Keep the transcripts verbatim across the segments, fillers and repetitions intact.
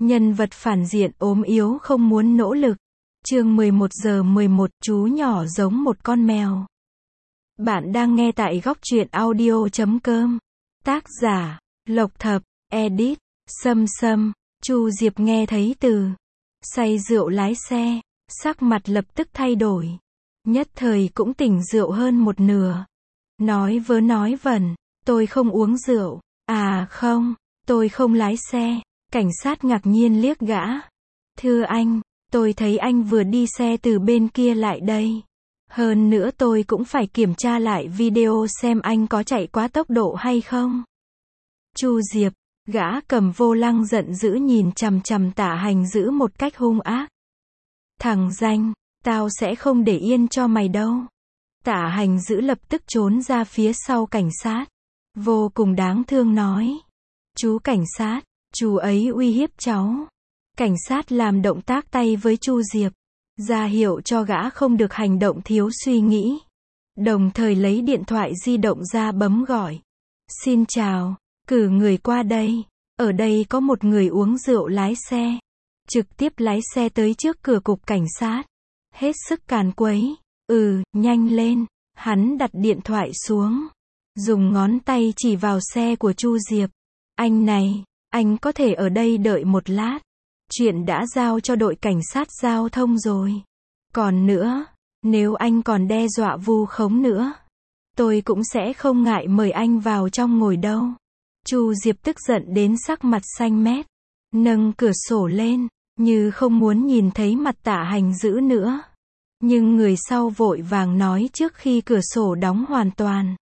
Nhân vật phản diện ốm yếu không muốn nỗ lực. Chương mười một giờ mười một, chú nhỏ giống một con mèo. Bạn đang nghe tại góc truyện audio chấm com. Tác giả, Lộc Thập, edit, Sâm Sâm. Chu Diệp nghe thấy từ say rượu lái xe, sắc mặt lập tức thay đổi. Nhất thời cũng tỉnh rượu hơn một nửa. Nói vớ nói vẩn, tôi không uống rượu. À không, tôi không lái xe. Cảnh sát ngạc nhiên liếc gã. Thưa anh, tôi thấy anh vừa đi xe từ bên kia lại đây. Hơn nữa tôi cũng phải kiểm tra lại video xem anh có chạy quá tốc độ hay không. Chu Diệp, gã cầm vô lăng giận dữ nhìn chằm chằm Tạ Hành Dữ một cách hung ác. Thằng danh, tao sẽ không để yên cho mày đâu. Tạ Hành Dữ lập tức trốn ra phía sau cảnh sát. Vô cùng đáng thương nói. Chú cảnh sát, chú ấy uy hiếp cháu. Cảnh sát làm động tác tay với Chu Diệp, ra hiệu cho gã không được hành động thiếu suy nghĩ. Đồng thời lấy điện thoại di động ra bấm gọi. Xin chào, cử người qua đây. Ở đây có một người uống rượu lái xe. Trực tiếp lái xe tới trước cửa cục cảnh sát. Hết sức càn quấy. Ừ, nhanh lên. Hắn đặt điện thoại xuống. Dùng ngón tay chỉ vào xe của Chu Diệp. Anh này, anh có thể ở đây đợi một lát. Chuyện đã giao cho đội cảnh sát giao thông rồi. Còn nữa, nếu anh còn đe dọa vu khống nữa, tôi cũng sẽ không ngại mời anh vào trong ngồi đâu. Chu Diệp tức giận đến sắc mặt xanh mét. Nâng cửa sổ lên, như không muốn nhìn thấy mặt Tạ Hành Dữ nữa. Nhưng người sau vội vàng nói trước khi cửa sổ đóng hoàn toàn.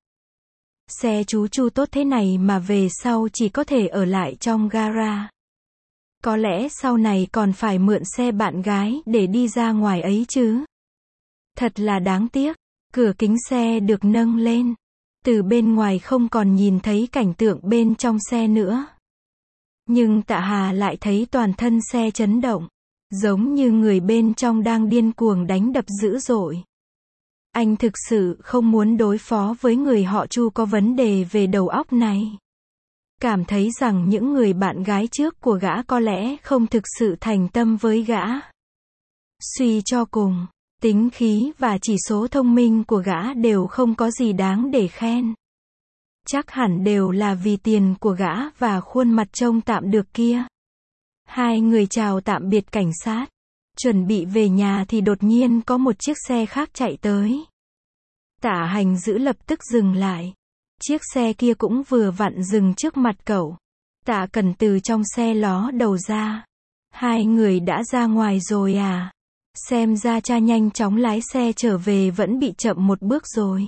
Xe chú Chu tốt thế này mà về sau chỉ có thể ở lại trong gara. Có lẽ sau này còn phải mượn xe bạn gái để đi ra ngoài ấy chứ. Thật là đáng tiếc. Cửa kính xe được nâng lên. Từ bên ngoài không còn nhìn thấy cảnh tượng bên trong xe nữa. Nhưng Tạ Hà lại thấy toàn thân xe chấn động. Giống như người bên trong đang điên cuồng đánh đập dữ dội. Anh thực sự không muốn đối phó với người họ Chu có vấn đề về đầu óc này. Cảm thấy rằng những người bạn gái trước của gã có lẽ không thực sự thành tâm với gã. Suy cho cùng, tính khí và chỉ số thông minh của gã đều không có gì đáng để khen. Chắc hẳn đều là vì tiền của gã và khuôn mặt trông tạm được kia. Hai người chào tạm biệt cảnh sát. Chuẩn bị về nhà thì đột nhiên có một chiếc xe khác chạy tới. Tạ Hành Dữ lập tức dừng lại. Chiếc xe kia cũng vừa vặn dừng trước mặt cậu. Tạ Cần từ trong xe ló đầu ra. Hai người đã ra ngoài rồi à? Xem ra cha nhanh chóng lái xe trở về vẫn bị chậm một bước rồi.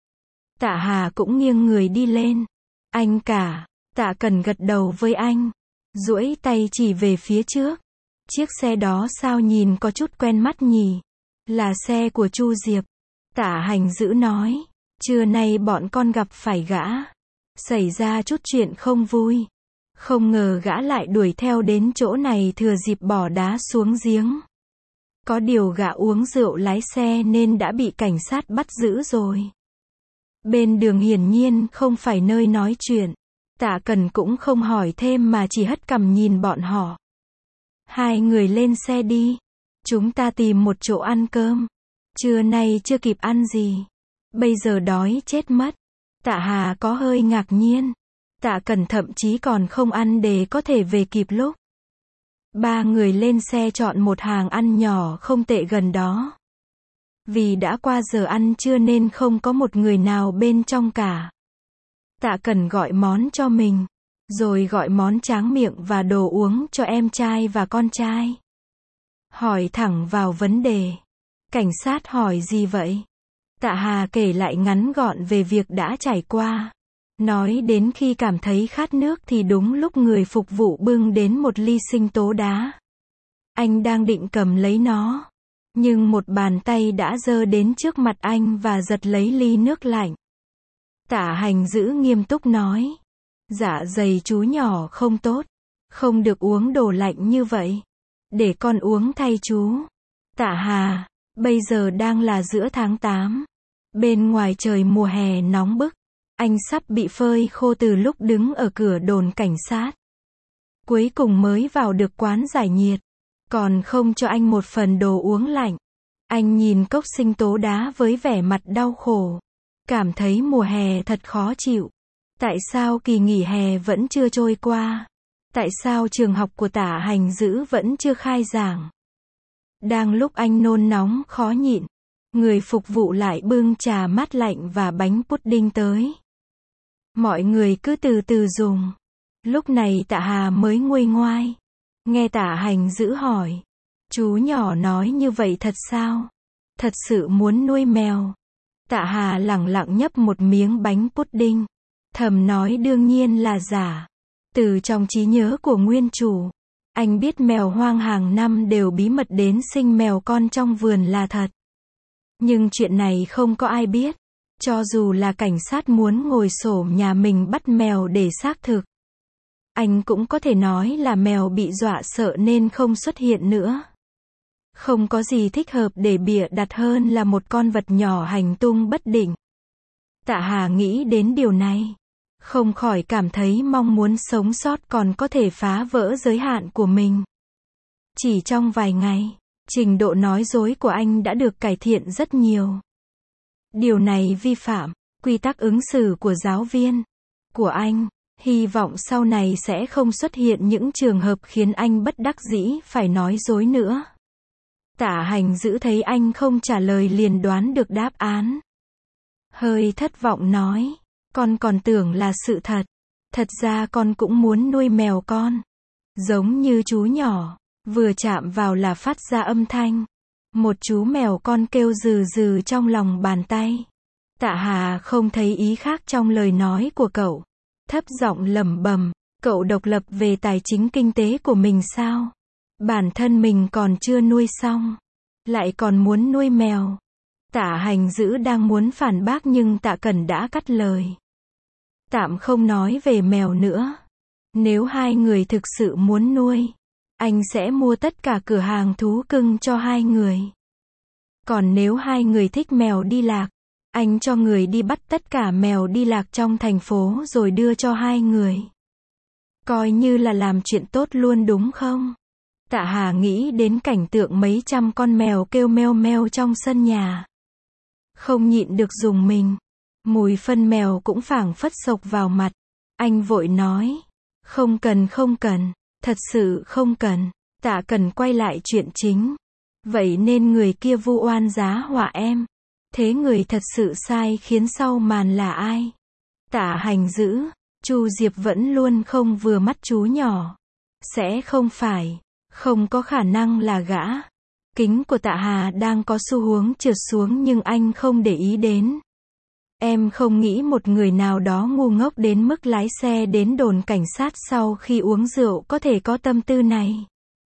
Tạ Hà cũng nghiêng người đi lên. Anh cả. Tạ Cần gật đầu với anh. Duỗi tay chỉ về phía trước. Chiếc xe đó sao nhìn có chút quen mắt nhỉ? Là xe của Chu Diệp. Tạ Hành Dữ nói. Trưa nay bọn con gặp phải gã. Xảy ra chút chuyện không vui. Không ngờ gã lại đuổi theo đến chỗ này thừa dịp bỏ đá xuống giếng. Có điều gã uống rượu lái xe nên đã bị cảnh sát bắt giữ rồi. Bên đường hiển nhiên không phải nơi nói chuyện. Tạ Cần cũng không hỏi thêm mà chỉ hất cằm nhìn bọn họ. Hai người lên xe đi. Chúng ta tìm một chỗ ăn cơm. Trưa nay chưa kịp ăn gì. Bây giờ đói chết mất. Tạ Hà có hơi ngạc nhiên. Tạ Cần thậm chí còn không ăn để có thể về kịp lúc. Ba người lên xe chọn một hàng ăn nhỏ không tệ gần đó. Vì đã qua giờ ăn trưa nên không có một người nào bên trong cả. Tạ Cần gọi món cho mình. Rồi gọi món tráng miệng và đồ uống cho em trai và con trai. Hỏi thẳng vào vấn đề. Cảnh sát hỏi gì vậy? Tạ Hà kể lại ngắn gọn về việc đã trải qua. Nói đến khi cảm thấy khát nước thì đúng lúc người phục vụ bưng đến một ly sinh tố đá. Anh đang định cầm lấy nó. Nhưng một bàn tay đã giơ đến trước mặt anh và giật lấy ly nước lạnh. Tạ Hành Dữ nghiêm túc nói. Dạ dày chú nhỏ không tốt. Không được uống đồ lạnh như vậy. Để con uống thay chú. Tạ Hà, bây giờ đang là giữa tháng tám. Bên ngoài trời mùa hè nóng bức. Anh sắp bị phơi khô từ lúc đứng ở cửa đồn cảnh sát. Cuối cùng mới vào được quán giải nhiệt. Còn không cho anh một phần đồ uống lạnh. Anh nhìn cốc sinh tố đá với vẻ mặt đau khổ. Cảm thấy mùa hè thật khó chịu. Tại sao kỳ nghỉ hè vẫn chưa trôi qua? Tại sao trường học của Tả Hành Dữ vẫn chưa khai giảng? Đang lúc anh nôn nóng khó nhịn, người phục vụ lại bưng trà mát lạnh và bánh pudding tới. Mọi người cứ từ từ dùng. Lúc này Tạ Hà mới nguôi ngoai. Nghe Tả Hành Dữ hỏi. Chú nhỏ nói như vậy thật sao? Thật sự muốn nuôi mèo. Tạ Hà lẳng lặng nhấp một miếng bánh pudding. Thầm nói đương nhiên là giả. Từ trong trí nhớ của nguyên chủ, anh biết mèo hoang hàng năm đều bí mật đến sinh mèo con trong vườn là thật. Nhưng chuyện này không có ai biết. Cho dù là cảnh sát muốn ngồi xổm nhà mình bắt mèo để xác thực, anh cũng có thể nói là mèo bị dọa sợ nên không xuất hiện nữa. Không có gì thích hợp để bịa đặt hơn là một con vật nhỏ hành tung bất định. Tạ Hà nghĩ đến điều này, không khỏi cảm thấy mong muốn sống sót còn có thể phá vỡ giới hạn của mình. Chỉ trong vài ngày, trình độ nói dối của anh đã được cải thiện rất nhiều. Điều này vi phạm quy tắc ứng xử của giáo viên của anh. Hy vọng sau này sẽ không xuất hiện những trường hợp khiến anh bất đắc dĩ phải nói dối nữa. Tả Hành Dữ thấy anh không trả lời liền đoán được đáp án. Hơi thất vọng nói, con còn tưởng là sự thật. Thật ra con cũng muốn nuôi mèo con. Giống như chú nhỏ, vừa chạm vào là phát ra âm thanh. Một chú mèo con kêu rừ rừ trong lòng bàn tay. Tạ Hà không thấy ý khác trong lời nói của cậu. Thấp giọng lẩm bẩm, cậu độc lập về tài chính kinh tế của mình sao? Bản thân mình còn chưa nuôi xong, lại còn muốn nuôi mèo. Tạ Hành Dữ đang muốn phản bác nhưng Tạ Cẩn đã cắt lời. Tạm không nói về mèo nữa. Nếu hai người thực sự muốn nuôi, anh sẽ mua tất cả cửa hàng thú cưng cho hai người. Còn nếu hai người thích mèo đi lạc, anh cho người đi bắt tất cả mèo đi lạc trong thành phố rồi đưa cho hai người. Coi như là làm chuyện tốt luôn đúng không? Tạ Hà nghĩ đến cảnh tượng mấy trăm con mèo kêu meo meo trong sân nhà. Không nhịn được rùng mình. Mùi phân mèo cũng phảng phất xộc vào mặt. Anh vội nói. Không cần không cần. Thật sự không cần. Tạ Cần quay lại chuyện chính. Vậy nên người kia vu oan giá họa em. Thế người thật sự sai khiến sau màn là ai? Tạ Hành Dữ. Chu Diệp vẫn luôn không vừa mắt chú nhỏ. Sẽ không phải. Không có khả năng là gã. Kính của Tạ Hà đang có xu hướng trượt xuống nhưng anh không để ý đến. Em không nghĩ một người nào đó ngu ngốc đến mức lái xe đến đồn cảnh sát sau khi uống rượu có thể có tâm tư này.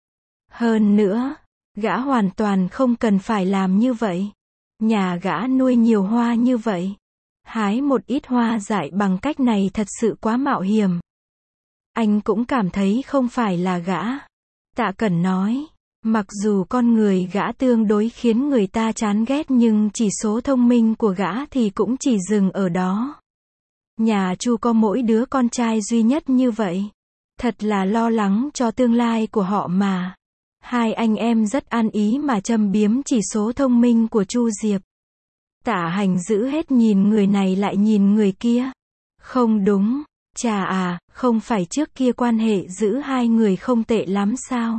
Hơn nữa, gã hoàn toàn không cần phải làm như vậy. Nhà gã nuôi nhiều hoa như vậy. Hái một ít hoa dại bằng cách này thật sự quá mạo hiểm. Anh cũng cảm thấy không phải là gã. Tạ Cẩn nói, mặc dù con người gã tương đối khiến người ta chán ghét nhưng chỉ số thông minh của gã thì cũng chỉ dừng ở đó. Nhà Chu có mỗi đứa con trai duy nhất như vậy. Thật là lo lắng cho tương lai của họ mà. Hai anh em rất ăn ý mà châm biếm chỉ số thông minh của Chu Diệp. Tạ Hành Dữ hết nhìn người này lại nhìn người kia. Không đúng. Chà à, không phải trước kia quan hệ giữa hai người không tệ lắm sao?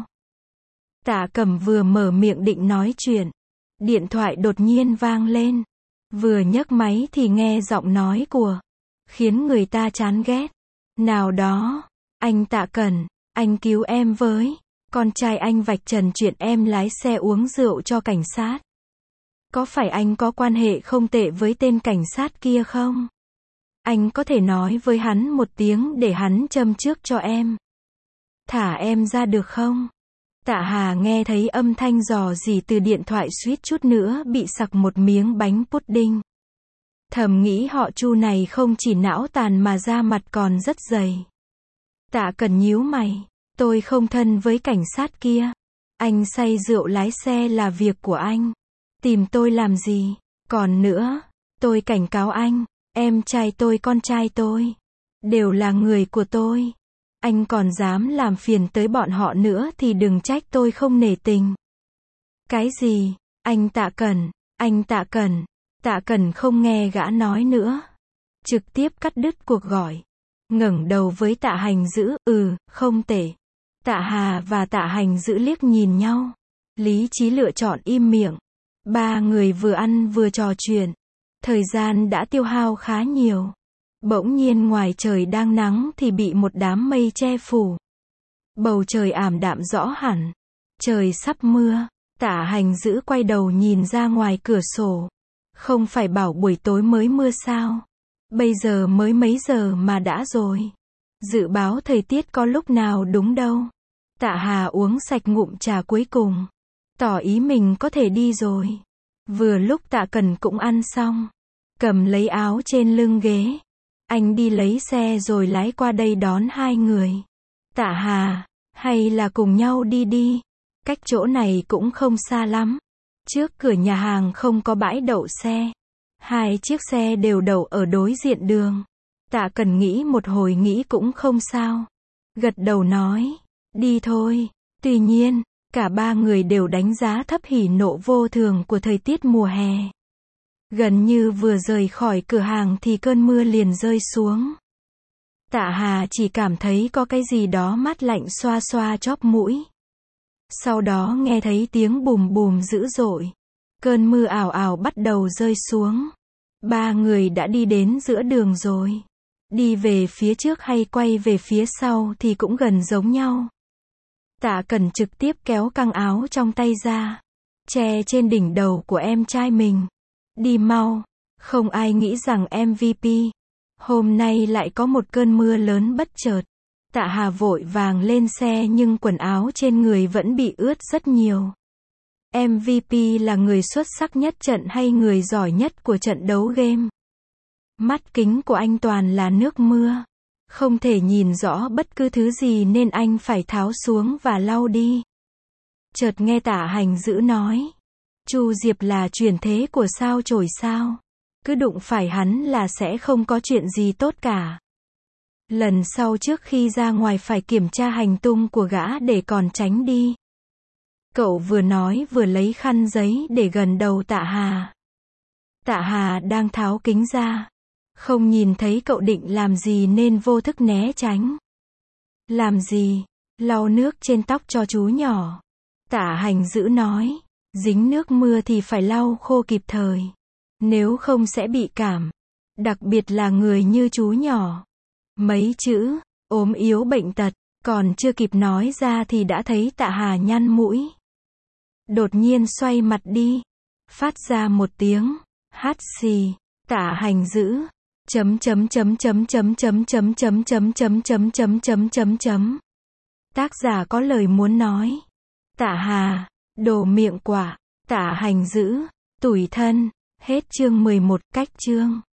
Tạ Cẩm vừa mở miệng định nói chuyện. Điện thoại đột nhiên vang lên. Vừa nhấc máy thì nghe giọng nói của. Khiến người ta chán ghét. Nào đó. Anh Tạ Cẩn, anh cứu em với. Con trai anh vạch trần chuyện em lái xe uống rượu cho cảnh sát. Có phải anh có quan hệ không tệ với tên cảnh sát kia không? Anh có thể nói với hắn một tiếng để hắn châm trước cho em. Thả em ra được không? Tạ Hà nghe thấy âm thanh rò rỉ từ điện thoại suýt chút nữa bị sặc một miếng bánh pudding. Thầm nghĩ họ Chu này không chỉ não tàn mà da mặt còn rất dày. Tạ Cần nhíu mày. Tôi không thân với cảnh sát kia. Anh say rượu lái xe là việc của anh. Tìm tôi làm gì? Còn nữa, tôi cảnh cáo anh. Em trai tôi con trai tôi. Đều là người của tôi. Anh còn dám làm phiền tới bọn họ nữa thì đừng trách tôi không nể tình. Cái gì? Anh Tạ Cẩn, anh Tạ Cẩn. Tạ Cẩn không nghe gã nói nữa. Trực tiếp cắt đứt cuộc gọi. Ngẩng đầu với Tạ Hành Dữ, ừ, không tệ. Tạ Hà và Tạ Hành Dữ liếc nhìn nhau. Lý trí lựa chọn im miệng. Ba người vừa ăn vừa trò chuyện. Thời gian đã tiêu hao khá nhiều. Bỗng nhiên ngoài trời đang nắng thì bị một đám mây che phủ. Bầu trời ảm đạm rõ hẳn. Trời sắp mưa. Tạ Hành Dữ quay đầu nhìn ra ngoài cửa sổ. Không phải bảo buổi tối mới mưa sao? Bây giờ mới mấy giờ mà đã rồi. Dự báo thời tiết có lúc nào đúng đâu. Tạ Hà uống sạch ngụm trà cuối cùng. Tỏ ý mình có thể đi rồi. Vừa lúc Tạ Cẩn cũng ăn xong. Cầm lấy áo trên lưng ghế. Anh đi lấy xe rồi lái qua đây đón hai người. Tạ Hà, hay là cùng nhau đi đi. Cách chỗ này cũng không xa lắm. Trước cửa nhà hàng không có bãi đậu xe. Hai chiếc xe đều đậu ở đối diện đường. Tạ Cẩn nghĩ một hồi nghĩ cũng không sao. Gật đầu nói, đi thôi. Tuy nhiên, cả ba người đều đánh giá thấp hỉ nộ vô thường của thời tiết mùa hè. Gần như vừa rời khỏi cửa hàng thì cơn mưa liền rơi xuống. Tạ Hà chỉ cảm thấy có cái gì đó mát lạnh xoa xoa chóp mũi. Sau đó nghe thấy tiếng bùm bùm dữ dội. Cơn mưa ào ào bắt đầu rơi xuống. Ba người đã đi đến giữa đường rồi. Đi về phía trước hay quay về phía sau thì cũng gần giống nhau. Tạ Cẩn trực tiếp kéo căng áo trong tay ra. Che trên đỉnh đầu của em trai mình. Đi mau. Không ai nghĩ rằng em vê pê. Hôm nay lại có một cơn mưa lớn bất chợt. Tạ Hà vội vàng lên xe nhưng quần áo trên người vẫn bị ướt rất nhiều. em vê pê là người xuất sắc nhất trận hay người giỏi nhất của trận đấu game? Mắt kính của anh toàn là nước mưa. Không thể nhìn rõ bất cứ thứ gì nên anh phải tháo xuống và lau đi. Chợt nghe Tạ Hành Dữ nói. Chu Diệp là chuyển thế của sao chổi sao? Cứ đụng phải hắn là sẽ không có chuyện gì tốt cả. Lần sau trước khi ra ngoài phải kiểm tra hành tung của gã để còn tránh đi. Cậu vừa nói vừa lấy khăn giấy để gần đầu Tạ Hà. Tạ Hà đang tháo kính ra. Không nhìn thấy cậu định làm gì nên vô thức né tránh. Làm gì? Lau nước trên tóc cho chú nhỏ. Tạ Hành Dữ nói. Dính nước mưa thì phải lau khô kịp thời. Nếu không sẽ bị cảm. Đặc biệt là người như chú nhỏ. Mấy chữ, ốm yếu bệnh tật, còn chưa kịp nói ra thì đã thấy Tạ Hà nhăn mũi. Đột nhiên xoay mặt đi. Phát ra một tiếng. Hắt xì. Tạ Hành Dữ. Chấm chấm chấm chấm chấm chấm chấm chấm chấm chấm chấm chấm chấm chấm chấm. Tác giả có lời muốn nói. Tạ Hà. Đồ miệng quả. Tạ Hành Dữ. Tủi thân. Hết chương mười một. Cách chương.